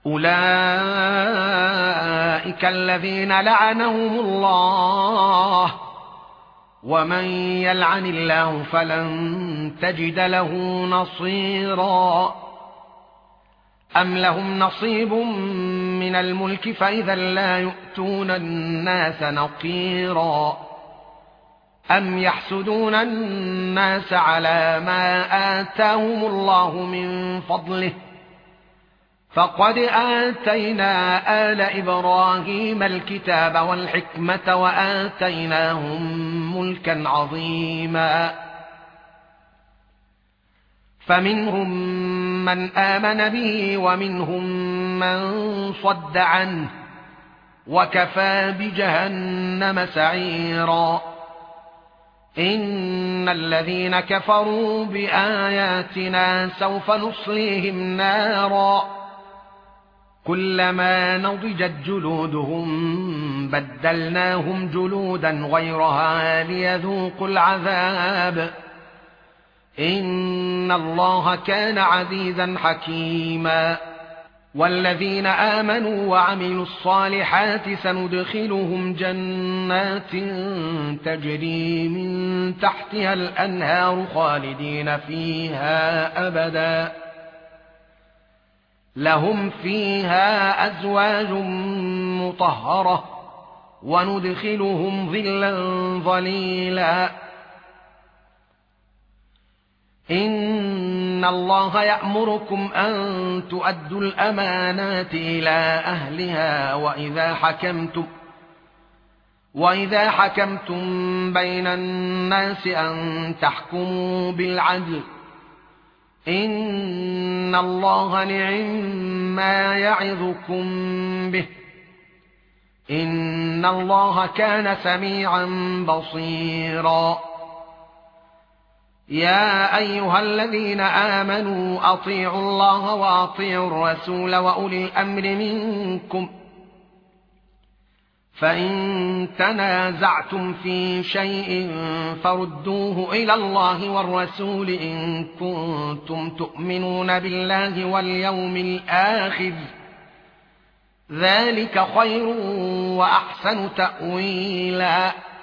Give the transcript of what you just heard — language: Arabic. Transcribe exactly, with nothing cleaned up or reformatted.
أولئك الذين لعنهم الله ومن يلعن الله فلن تجد له نصيرا أم لهم نصيب من الملك فإذا لا يؤتون الناس نقيرا أم يحسدون الناس على ما آتاهم الله من فضله فقد آتينا آل إبراهيم الكتاب والحكمة وآتيناهم ملكا عظيما فمنهم من آمن به ومنهم من صد عنه وكفى بجهنم سعيرا إن الذين كفروا بآياتنا سوف نصليهم نارا كلما نضجت جلودهم بدلناهم جلودا غيرها ليذوقوا العذاب إن الله كان عزيزا حكيما والذين آمنوا وعملوا الصالحات سندخلهم جنات تجري من تحتها الأنهار خالدين فيها أبدا لهم فيها أزواج مطهرة وندخلهم ظلا ظليلا إن الله يأمركم أن تؤدوا الأمانات إلى أهلها وإذا حكمتم وإذا حكمتم بين الناس أن تحكموا بالعدل إن الله نعم يعظكم به إن الله كان سميعا بصيرا يا أيها الذين آمنوا أطيعوا الله وأطيعوا الرسول وأولي الأمر منكم فإن تنازعتم في شيء فردوه إلى الله والرسول إن كنتم تؤمنون بالله واليوم الآخر ذلك خير وأحسن تأويلا